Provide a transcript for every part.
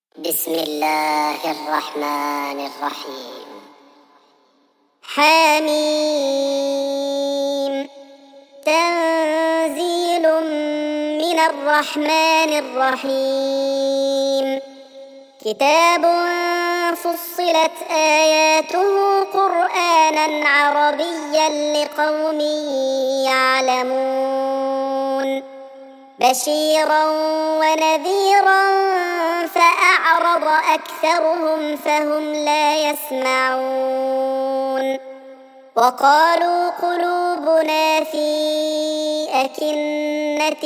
بسم الله الرحمن الرحيم. حميم. تنزيل من الرحمن الرحيم. كتاب فصلت آياته قرآنا عربيا لقوم يعلمون بشيرا ونذيرا فأعرض أكثرهم فهم لا يسمعون وقالوا قلوبنا في أكنة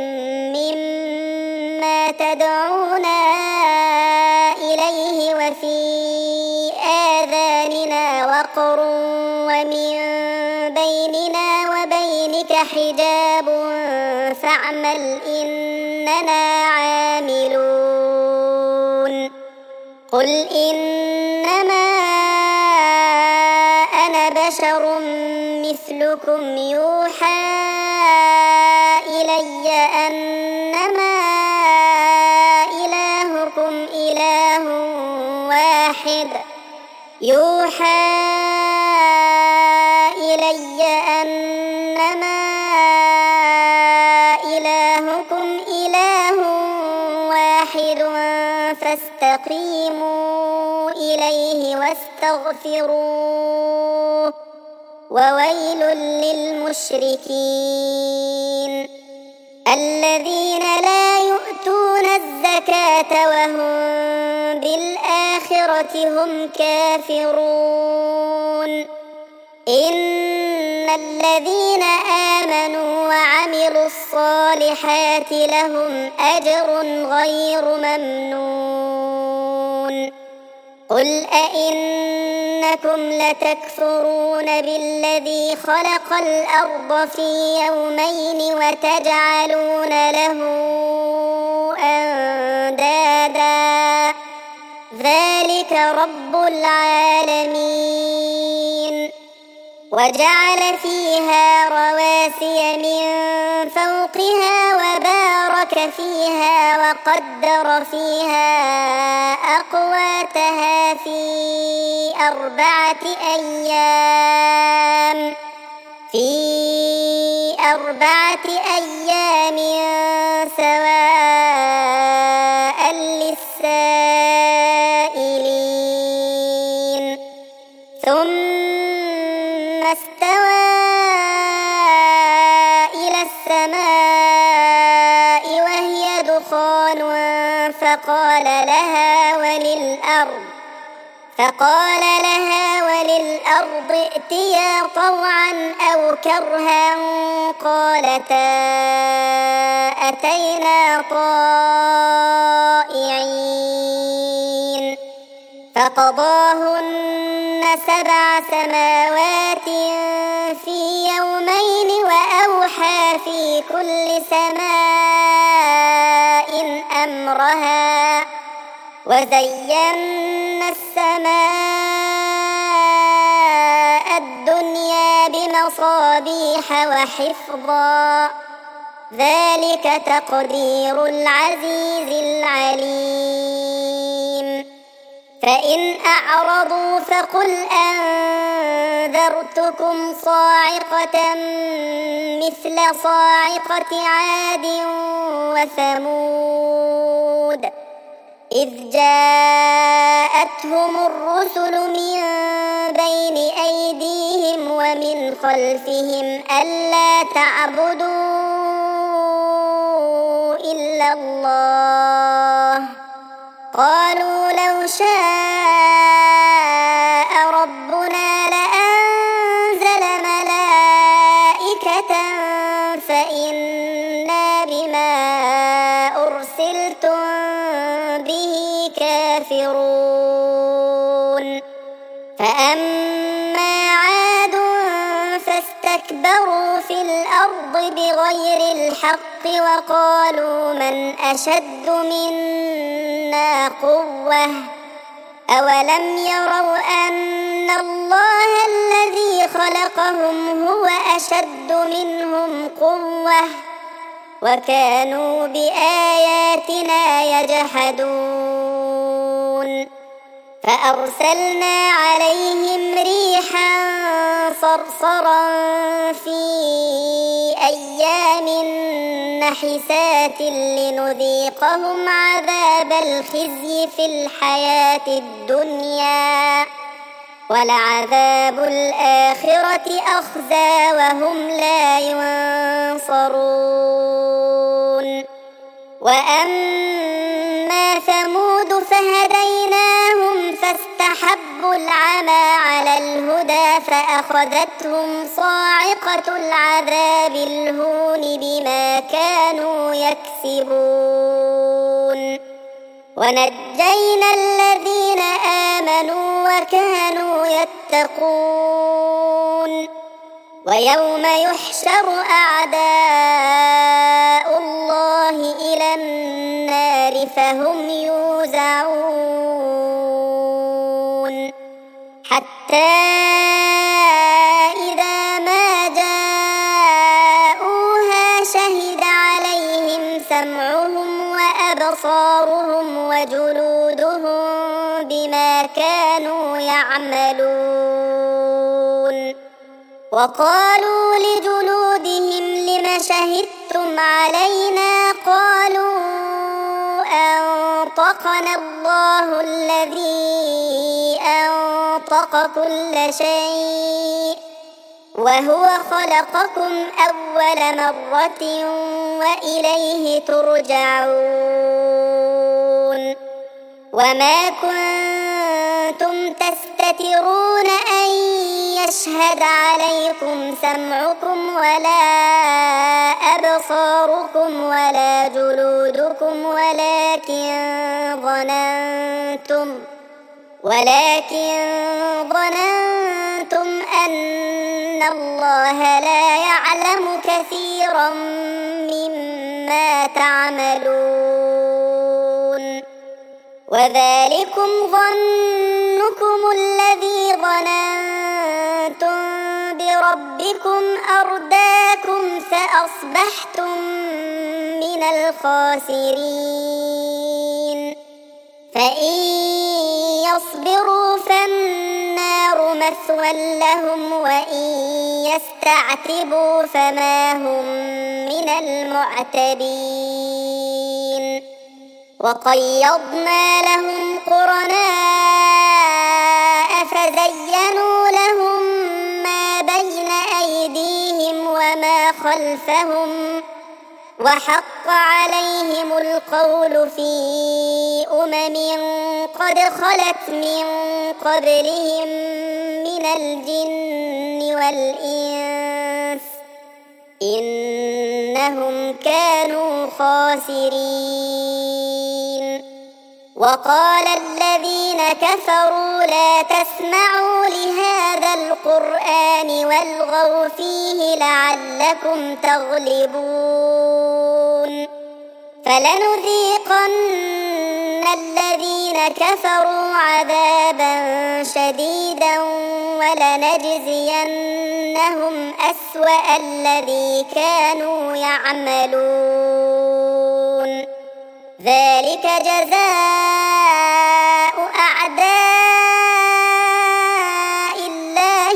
مما تدعونا إليه وفي آذاننا وقر ومن بيننا وبينك حجاب فاعمل إننا عاملون قل إنما أنا بشر مثلكم يوحى إلي أنما إلهكم إله واحد فاستقيموا إليه واستغفروه وويل للمشركين الذين لا يؤتون الزكاة وهم بالآخرة هم كافرون إن الذين آمنوا وعملوا الصالحات لهم أجر غير ممنون قل أئنكم لتكفرون بالذي خلق الأرض في يومين وتجعلون له أندادا ذلك رب العالمين وجعل فيها رواسي من فوقها وبارك فيها وقدر فيها أقواتها في 4 أيام سواء للسائلين ثم استوى إلى السماء وهي دخان فقال لها وللأرض ائتيا طوعا أو كرها قالتا أتينا طائعين فقضاهن 7 سماوات في يومين وأوحى في كل سماء أمرها وزينا السماء الدنيا بمصابيح وحفظا ذلك تقدير العزيز العليم فإن أعرضوا فقل أنذرتكم صاعقة مثل صاعقة عاد وثمود إذ جاءتهم الرسل من بين أيديهم ومن خلفهم ألا تعبدوا إلا الله قالوا لو شاء ربنا لأنزل ملائكة فإنا بما أرسلتم به كافرون فأما عاد فاستكبروا في الأرض بغير الحق وقالوا من أشد منا قوة أولم يروا أن الله الذي خلقهم هو أشد منهم قوة وكانوا بآياتنا يجحدون فأرسلنا عليهم ريحا صرصرا في أيام نحسات لنذيقهم عذاب الخزي في الحياة الدنيا ولعذاب الآخرة أخزى وهم لا ينصرون وأما ثمود فهديناهم فاستحبوا العمى على الهدى فأخذتهم صاعقة العذاب الهون بما كانوا يكسبون ونجينا الذين آمنوا وكانوا يتقون ويوم يحشر أعداء الله إلى النار فهم يوزعون حتى إذا ما جاءوها شهد عليهم سمعهم وأبصارهم وجلودهم بما كانوا يعملون وقالوا لجلودهم لم شهدتم علينا قالوا أنطقنا الله الذي أنطق كل شيء وهو خلقكم أول مرة وإليه ترجعون وما كنتم تستترون أن يشهد عليكم سمعكم ولا أبصاركم ولا جلودكم ولكن ظننتم أن الله لا يعلم كثيرا مما تعملون وذلكم ظنكم الذي ظننتم بربكم أرداكم فأصبحتم من الخاسرين فإن يصبروا فالنار مثوى لهم وإن يستعتبوا فما هم من المعتبين وقيضنا لهم قرناء فزينوا لهم ما بين أيديهم وما خلفهم وحق عليهم القول في قد خلت من قبلهم من الجن والإنس إنهم كانوا خاسرين وقال الذين كفروا لا تسمعوا لهذا القرآن والغوا فيه لعلكم تغلبون فلنذيقن الذين كفروا عذابا شديدا ولنجزينهم أسوأ الذي كانوا يعملون ذلك جزاء أعداء الله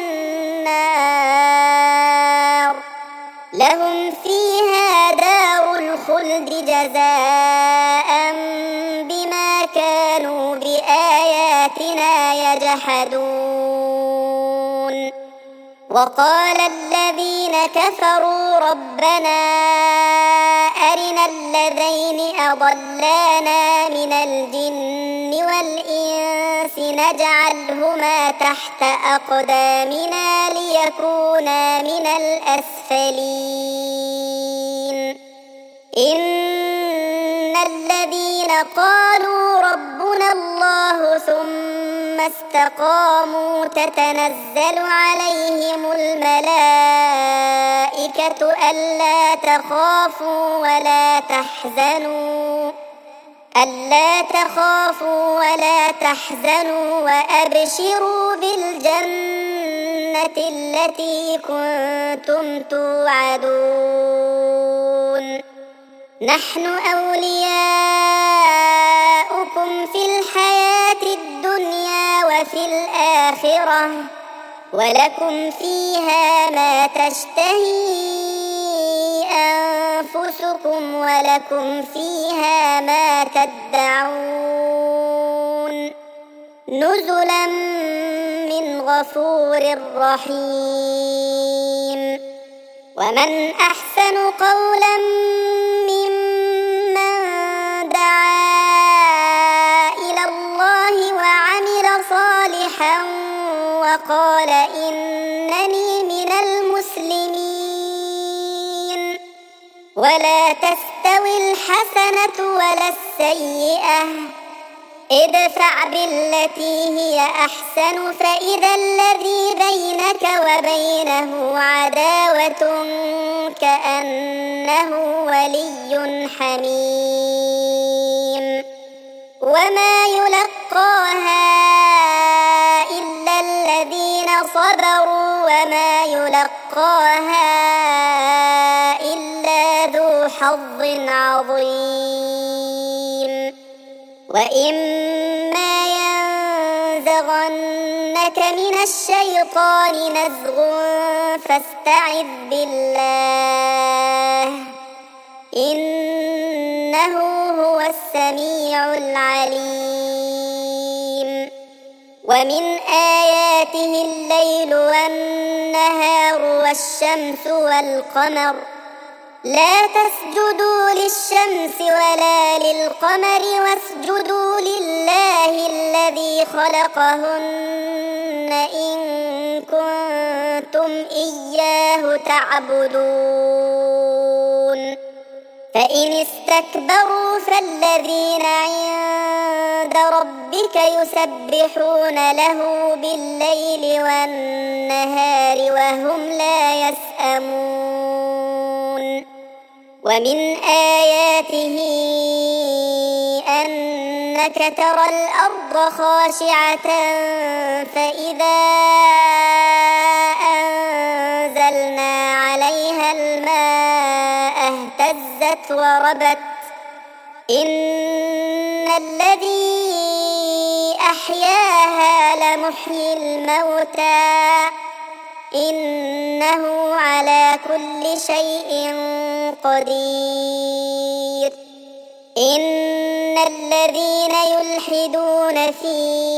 النار لهم فيها دار الخلد جزاء بما كانوا بآياتنا يجحدون وقال الذين كفروا ربنا أرنا الذين أضلانا من الجن والإنس نجعلهما تحت أقدامنا ليكونا من الأسفلين إن الذين قالوا ربنا الله ثم استقاموا تتنزل عليهم الملائكة ألا تخافوا ولا تحزنوا وأبشروا بالجنة التي كنتم توعدون نحن أولياؤكم في الحياة الآخرة ولكم فيها ما تشتهي أنفسكم ولكم فيها ما تدعون نزلا من غفور رحيم. ومن أحسن قولا ممن دعا إلى الله وعمل صالحا وقال إنني من المسلمين. ولا تستوي الحسنة ولا السيئة ادفع بالتي هي أحسن فإذا الذي بينك وبينه عداوة كأنه ولي حميم. وما يلقاها إلا الذين صبروا وما يلقاها إلا ذو حظ عظيم. وإما ينزغنك من الشيطان نزغ فاستعذ بالله إنه هو السميع العليم. ومن آياته الليل والنهار والشمس والقمر لا تسجدوا للشمس ولا للقمر واسجدوا لله الذي خلقهن إن كنتم إياه تعبدون. فإن استكبروا فالذين عند ربك يسبحون له بالليل والنهار وهم لا يسأمون. ومن آياته أنك ترى الأرض خاشعة فإذا أنزلنا عليها الماء اهتزت وربت إن الذي أحياها لمحيي الموتى إنه على كل شيء قدير. إن الذين يلحدون في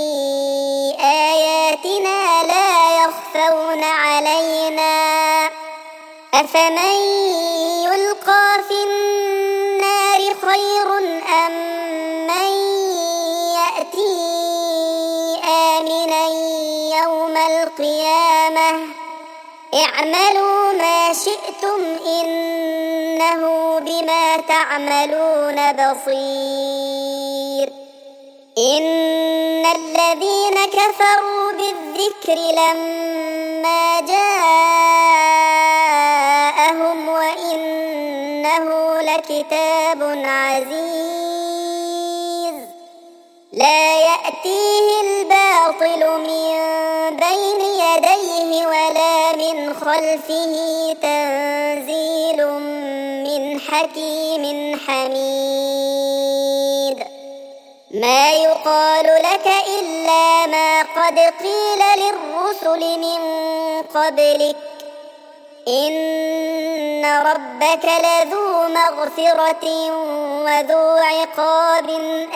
آياتنا لا يخفون علينا أفمن يلقى في النار خير أم من يأتي آمنا يوم القيامة اعملوا ما شئتم إنه بما تعملون بصير. إن الذين كفروا بالذكر لما جاءهم وإنه لكتاب عزيز لا يأتيه الباطل من بين يديه ولا من خلفه تنزيل من حكيم حميد. ما يقال لك إلا ما قد قيل للرسل من قبلك إن ربك لذو مغفرة وذو عقاب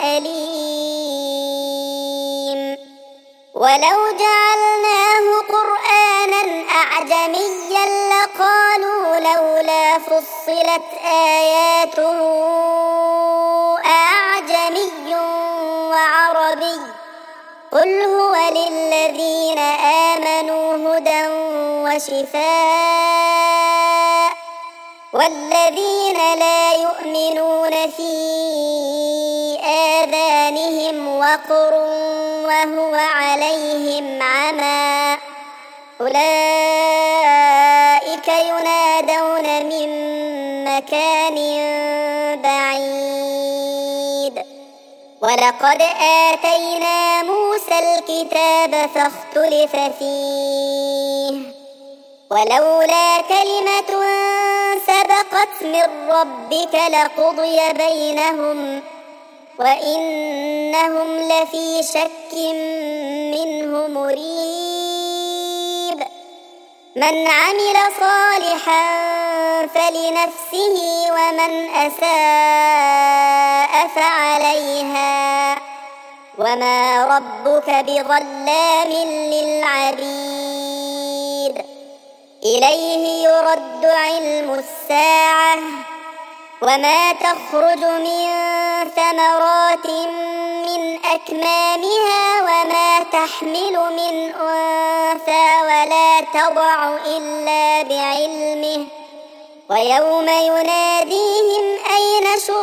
أليم. ولو جعلناه قرآنا أعجميا لقالوا لولا فصلت آياته أعجمي وعربي قل هو للذين آمنوا هدى وشفاء والذين لا يؤمنون في آذانهم وقر وهو عليهم عمى أولئك ينادون من مكان بعيد. ولقد آتينا موسى الكتاب فاختلف فيه ولولا كلمة سبقت من ربك لقضي بينهم وإنهم لفي شك منه مريب. من عمل صالحا فلنفسه ومن أساء فعليها وما ربك بظلام للعبيد. إليه يرد علم الساعة وما تخرج من ثمرات من أكمامها وما تحمل من أنثى ولا تضع إلا بعلمه. ويوم يناديهم أين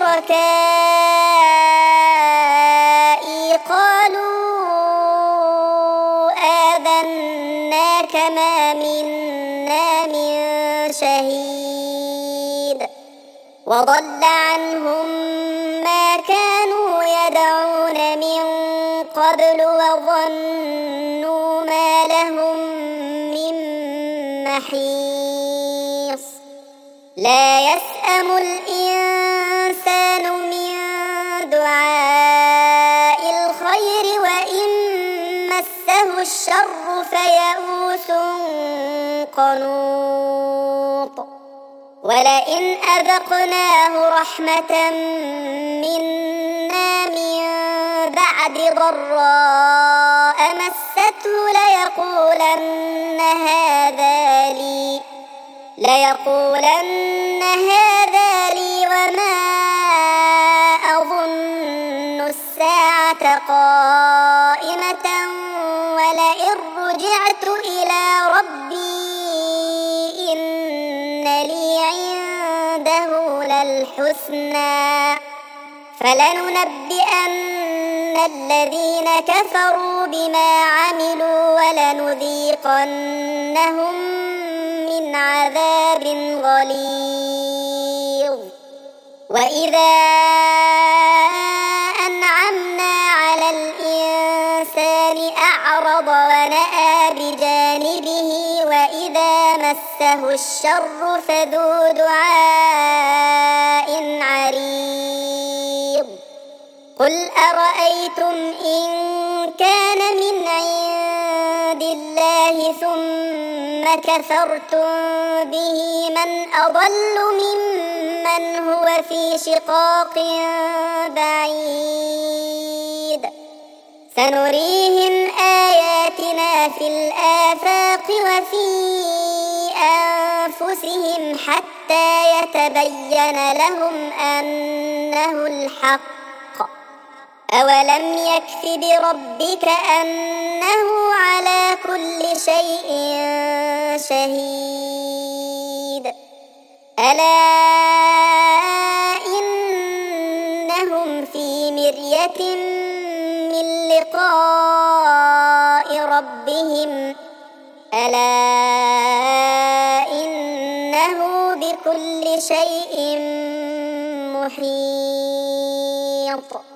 شركائي قالوا آذناك ما منا من شهيد. وضل عنهم ما كانوا يدعون من قبل وظنوا ما لهم من محيص. لا يسأم الإنسان من دعاء الخير وإن مسه الشر فيئوس قنوط. ولئن أذقناه رحمة منا من بعد ضراء مسته ليقولن هذا لي وما أظن الساعة قائمة ولئن رجعت إلى ربي إن لي عنده للحسنى فلننبئن الذين كفروا بما عملوا ولنذيقنهم من عذاب غليظ. وإذا أنعمنا على الإنسان أعرض ونأى بجانبه وإذا مسه الشر فذو دعاء عريض. قل أرأيتم إن كان من عند الله ثم كفرتم به من أضل ممن هو في شقاق بعيد. سنريهم آياتنا في الآفاق وفي أنفسهم حتى يتبين لهم أنه الحق. أولم يكف بربك أنه على كل شيء شهيد. ألا إنهم في مرية من لقاء ربهم ألا إنه بكل شيء محيط.